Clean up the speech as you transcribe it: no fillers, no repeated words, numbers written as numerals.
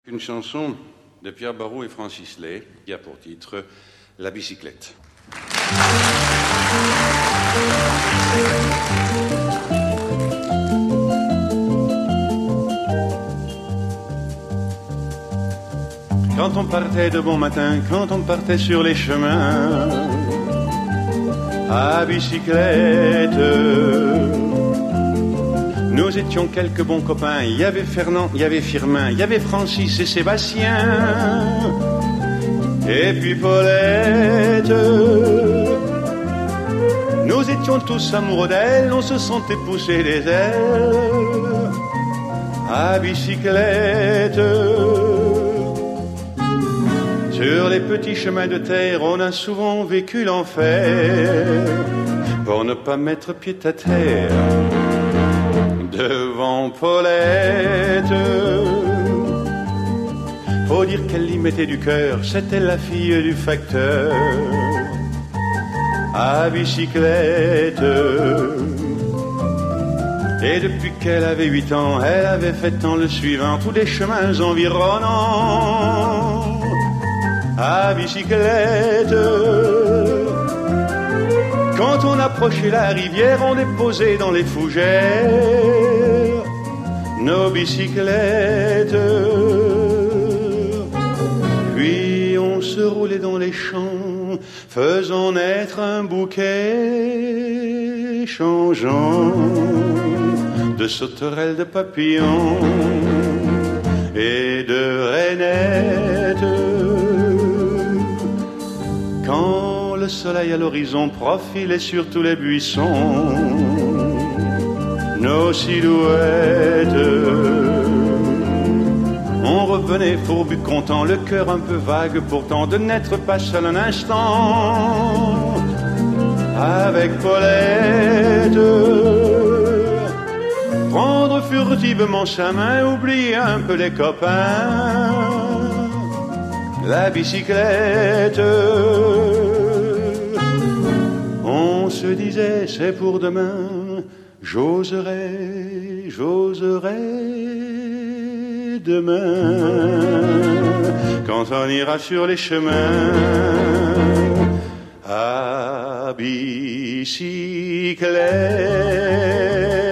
Une chanson de Pierre Barou et Francis Lay qui a pour titre La bicyclette. Quand on partait de bon matin, quand on partait sur les chemins à bicyclette, nous étions quelques bons copains. Il y avait Fernand, il y avait Firmin, il y avait Francis et Sébastien, et puis Paulette. Nous étions tous amoureux d'elle, on se sentait pousser les ailes à bicyclette. Sur les petits chemins de terre, on a souvent vécu l'enfer pour ne pas mettre pied à terre devant Paulette. Faut dire qu'elle y mettait du cœur, c'était la fille du facteur à bicyclette. Et depuis qu'elle avait 8 ans, elle avait fait en le suivant tous les chemins environnants à bicyclette. Quand on approchait la rivière, on déposait dans les fougères nos bicyclettes. Puis on se roulait dans les champs, faisant naître un bouquet changeant de sauterelles, de papillons et de rainettes. Quand le soleil à l'horizon profilait sur tous les buissons nos silhouettes, on revenait fourbu content, le cœur un peu vague pourtant de n'être pas seul un instant avec Paulette. Prendre furtivement sa main, oublier un peu les copains, la bicyclette. On se disait c'est pour demain, j'oserai demain, quand on ira sur les chemins à bicyclette.